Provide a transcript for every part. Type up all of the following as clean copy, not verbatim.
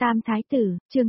Tam Thái Tử, chương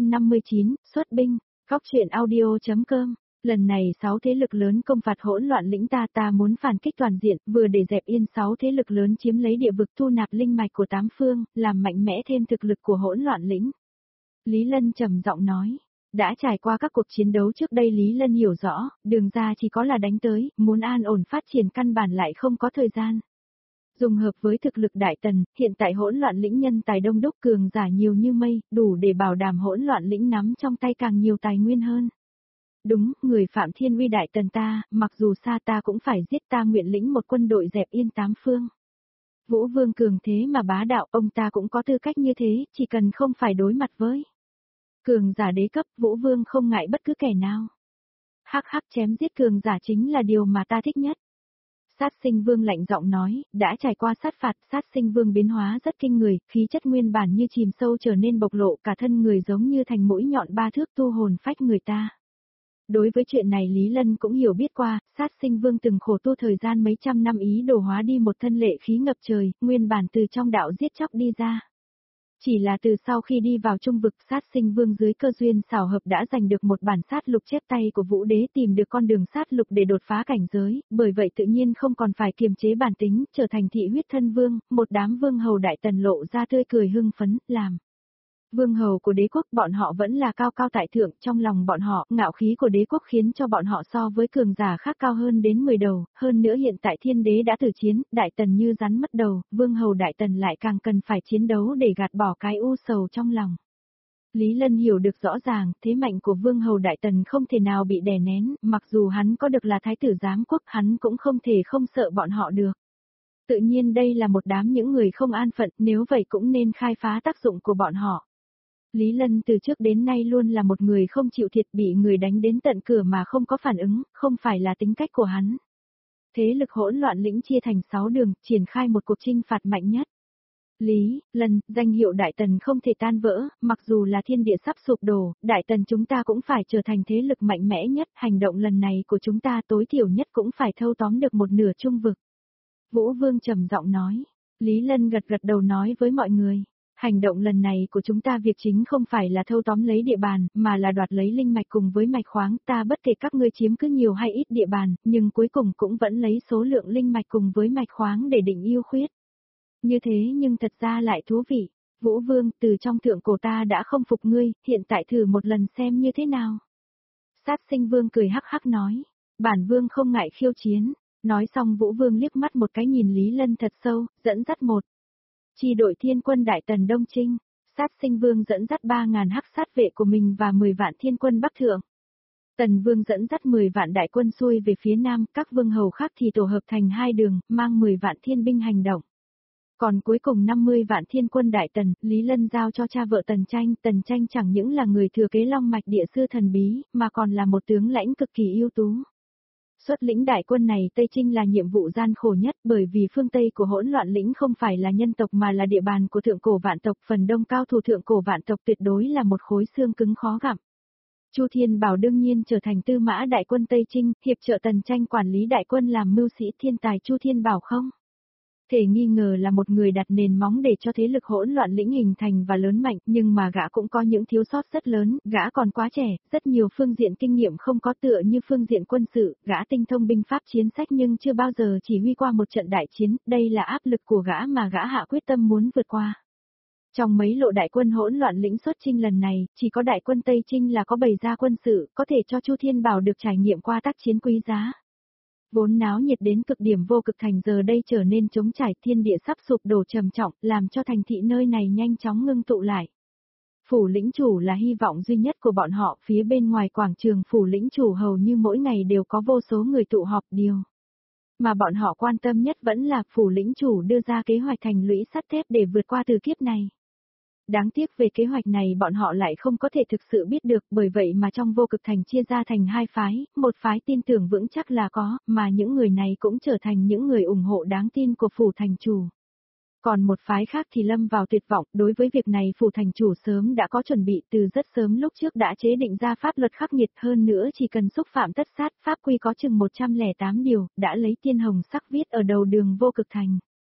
859, xuất binh, góc truyện audio.com. Lần này 6 thế lực lớn công phạt hỗn loạn lĩnh ta muốn phản kích toàn diện, vừa để dẹp yên 6 thế lực lớn chiếm lấy địa vực thu nạp linh mạch của 8 phương, làm mạnh mẽ thêm thực lực của hỗn loạn lĩnh. Lý Lân trầm giọng nói, đã trải qua các cuộc chiến đấu trước đây Lý Lân hiểu rõ, đường ra chỉ có là đánh tới, muốn an ổn phát triển căn bản lại không có thời gian. Dùng hợp với thực lực Đại Tần, hiện tại hỗn loạn lĩnh nhân tài đông đúc cường giả nhiều như mây, đủ để bảo đảm hỗn loạn lĩnh nắm trong tay càng nhiều tài nguyên hơn. Đúng, người Phạm Thiên Uy Đại Tần ta, mặc dù xa ta cũng phải giết, ta nguyện lĩnh một quân đội dẹp yên 8 phương. Vũ Vương cường thế mà bá đạo, ông ta cũng có tư cách như thế, chỉ cần không phải đối mặt với cường giả đế cấp, Vũ Vương không ngại bất cứ kẻ nào. Hắc hắc, chém giết cường giả chính là điều mà ta thích nhất. Sát Sinh Vương lạnh giọng nói, đã trải qua sát phạt, Sát Sinh Vương biến hóa rất kinh người, khí chất nguyên bản như chìm sâu trở nên bộc lộ, cả thân người giống như thành mũi nhọn 3 thước tu hồn phách người ta. Đối với chuyện này Lý Lân cũng hiểu biết qua, Sát Sinh Vương từng khổ tu thời gian mấy trăm năm ý đồ hóa đi một thân lệ khí ngập trời, nguyên bản từ trong đạo giết chóc đi ra. Chỉ là từ sau khi đi vào trung vực, Sát Sinh Vương dưới cơ duyên xảo hợp đã giành được một bản sát lục chép tay của Vũ Đế, tìm được con đường sát lục để đột phá cảnh giới, bởi vậy tự nhiên không còn phải kiềm chế bản tính, trở thành thị huyết thân vương, một đám vương hầu Đại Tần lộ ra tươi cười hưng phấn, làm vương hầu của đế quốc. Bọn họ vẫn là cao cao tại thượng, trong lòng bọn họ, ngạo khí của đế quốc khiến cho bọn họ so với cường giả khác cao hơn đến 10 đầu, hơn nữa hiện tại Thiên Đế đã tử chiến, Đại Tần như rắn mất đầu, vương hầu Đại Tần lại càng cần phải chiến đấu để gạt bỏ cái u sầu trong lòng. Lý Lân hiểu được rõ ràng, thế mạnh của vương hầu Đại Tần không thể nào bị đè nén, mặc dù hắn có được là thái tử giám quốc, hắn cũng không thể không sợ bọn họ được. Tự nhiên đây là một đám những người không an phận, nếu vậy cũng nên khai phá tác dụng của bọn họ. Lý Lân từ trước đến nay luôn là một người không chịu thiệt, bị người đánh đến tận cửa mà không có phản ứng, không phải là tính cách của hắn. Thế lực hỗn loạn lĩnh chia thành 6 đường, triển khai một cuộc chinh phạt mạnh nhất. Lý, Lân, danh hiệu Đại Tần không thể tan vỡ, mặc dù là thiên địa sắp sụp đổ, Đại Tần chúng ta cũng phải trở thành thế lực mạnh mẽ nhất, hành động lần này của chúng ta tối thiểu nhất cũng phải thâu tóm được một nửa trung vực. Vũ Vương trầm giọng nói, Lý Lân gật gật đầu nói với mọi người. Hành động lần này của chúng ta việc chính không phải là thâu tóm lấy địa bàn, mà là đoạt lấy linh mạch cùng với mạch khoáng, ta bất kể các ngươi chiếm cứ nhiều hay ít địa bàn, nhưng cuối cùng cũng vẫn lấy số lượng linh mạch cùng với mạch khoáng để định ưu khuyết. Như thế nhưng thật ra lại thú vị. Vũ Vương, từ trong thượng cổ ta đã không phục ngươi, hiện tại thử một lần xem như thế nào. Sát Sinh Vương cười hắc hắc nói, bản Vương không ngại khiêu chiến. Nói xong Vũ Vương liếc mắt một cái nhìn Lý Lân thật sâu, dẫn dắt một chi đội thiên quân Đại Tần Đông Trinh. Sát Sinh Vương dẫn dắt 3.000 hắc sát vệ của mình và 10 vạn thiên quân Bắc Thượng. Tần Vương dẫn dắt 10 vạn đại quân xuôi về phía Nam, các vương hầu khác thì tổ hợp thành 2 đường, mang 10 vạn thiên binh hành động. Còn cuối cùng 50 vạn thiên quân Đại Tần, Lý Lân giao cho cha vợ Tần Tranh chẳng những là người thừa kế long mạch địa sư thần bí, mà còn là một tướng lãnh cực kỳ ưu tú. Xuất lĩnh đại quân này Tây Trinh là nhiệm vụ gian khổ nhất, bởi vì phương Tây của hỗn loạn lĩnh không phải là nhân tộc mà là địa bàn của thượng cổ vạn tộc, phần đông cao thủ thượng cổ vạn tộc tuyệt đối là một khối xương cứng khó gặm. Chu Thiên Bảo đương nhiên trở thành tư mã đại quân Tây Trinh, hiệp trợ Tần Tranh quản lý đại quân làm mưu sĩ thiên tài Chu Thiên Bảo không thể nghi ngờ là một người đặt nền móng để cho thế lực hỗn loạn lĩnh hình thành và lớn mạnh, nhưng mà gã cũng có những thiếu sót rất lớn, gã còn quá trẻ, rất nhiều phương diện kinh nghiệm không có, tựa như phương diện quân sự, gã tinh thông binh pháp chiến sách nhưng chưa bao giờ chỉ huy qua một trận đại chiến, đây là áp lực của gã mà gã hạ quyết tâm muốn vượt qua. Trong mấy lộ đại quân hỗn loạn lĩnh xuất chinh lần này, chỉ có đại quân Tây Trinh là có bày ra quân sự, có thể cho Chu Thiên Bảo được trải nghiệm qua tác chiến quý giá. Vốn náo nhiệt đến cực điểm vô cực thành giờ đây trở nên trống trải, thiên địa sắp sụp đổ trầm trọng, làm cho thành thị nơi này nhanh chóng ngưng tụ lại. Phủ lĩnh chủ là hy vọng duy nhất của bọn họ, phía bên ngoài quảng trường phủ lĩnh chủ hầu như mỗi ngày đều có vô số người tụ họp, điều mà bọn họ quan tâm nhất vẫn là phủ lĩnh chủ đưa ra kế hoạch thành lũy sắt thép để vượt qua từ kiếp này. Đáng tiếc về kế hoạch này bọn họ lại không có thể thực sự biết được, bởi vậy mà trong vô cực thành chia ra thành 2 phái, một phái tin tưởng vững chắc là có, mà những người này cũng trở thành những người ủng hộ đáng tin của phủ thành chủ. Còn một phái khác thì lâm vào tuyệt vọng, đối với việc này phủ thành chủ sớm đã có chuẩn bị, từ rất sớm lúc trước đã chế định ra pháp luật khắc nghiệt, hơn nữa chỉ cần xúc phạm tất sát, pháp quy có chừng 108 điều, đã lấy tiên hồng sắc viết ở đầu đường vô cực thành.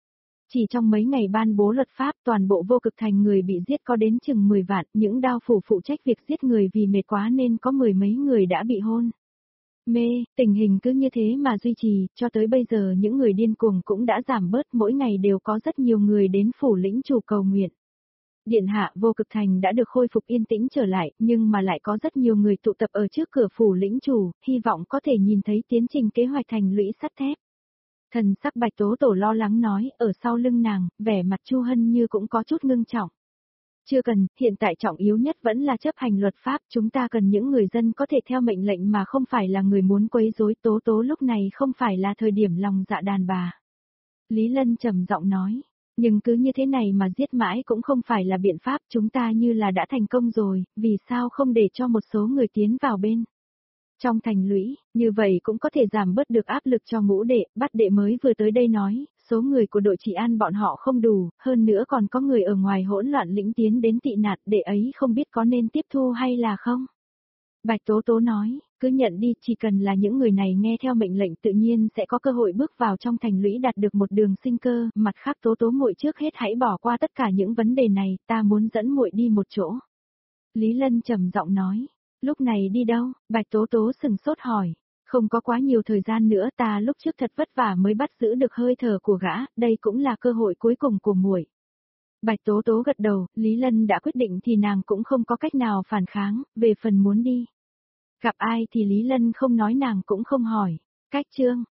Chỉ trong mấy ngày ban bố luật pháp, toàn bộ Vô Cực Thành người bị giết có đến chừng 10 vạn, những đao phủ phụ trách việc giết người vì mệt quá nên có mười mấy người đã bị hôn mê, tình hình cứ như thế mà duy trì, cho tới bây giờ những người điên cuồng cũng đã giảm bớt, mỗi ngày đều có rất nhiều người đến phủ lĩnh chủ cầu nguyện. Điện hạ, Vô Cực Thành đã được khôi phục yên tĩnh trở lại, nhưng mà lại có rất nhiều người tụ tập ở trước cửa phủ lĩnh chủ, hy vọng có thể nhìn thấy tiến trình kế hoạch thành lũy sắt thép. Thần sắc Bạch Tố Tổ lo lắng nói, ở sau lưng nàng, vẻ mặt Chu Hân Như cũng có chút ngưng trọng. Chưa cần, hiện tại trọng yếu nhất vẫn là chấp hành luật pháp, chúng ta cần những người dân có thể theo mệnh lệnh mà không phải là người muốn quấy rối. Tố Tố lúc này không phải là thời điểm lòng dạ đàn bà. Lý Lân trầm giọng nói, nhưng cứ như thế này mà giết mãi cũng không phải là biện pháp, chúng ta như là đã thành công rồi, vì sao không để cho một số người tiến vào bên trong thành lũy, như vậy cũng có thể giảm bớt được áp lực cho Ngũ đệ. Bát đệ mới vừa tới đây nói, số người của đội trị an bọn họ không đủ, hơn nữa còn có người ở ngoài hỗn loạn lĩnh tiến đến tị nạn, đệ ấy không biết có nên tiếp thu hay là không. Bạch Tố Tố nói, cứ nhận đi, chỉ cần là những người này nghe theo mệnh lệnh tự nhiên sẽ có cơ hội bước vào trong thành lũy đạt được một đường sinh cơ, mặt khác Tố Tố muội trước hết hãy bỏ qua tất cả những vấn đề này, ta muốn dẫn muội đi một chỗ. Lý Lân trầm giọng nói. Lúc này đi đâu? Bạch Tố Tố sừng sốt hỏi. Không có quá nhiều thời gian nữa, ta lúc trước thật vất vả mới bắt giữ được hơi thở của gã, đây cũng là cơ hội cuối cùng của muội. Bạch Tố Tố gật đầu, Lý Lân đã quyết định thì nàng cũng không có cách nào phản kháng, về phần muốn đi. Gặp ai thì Lý Lân không nói, nàng cũng không hỏi. Cách chương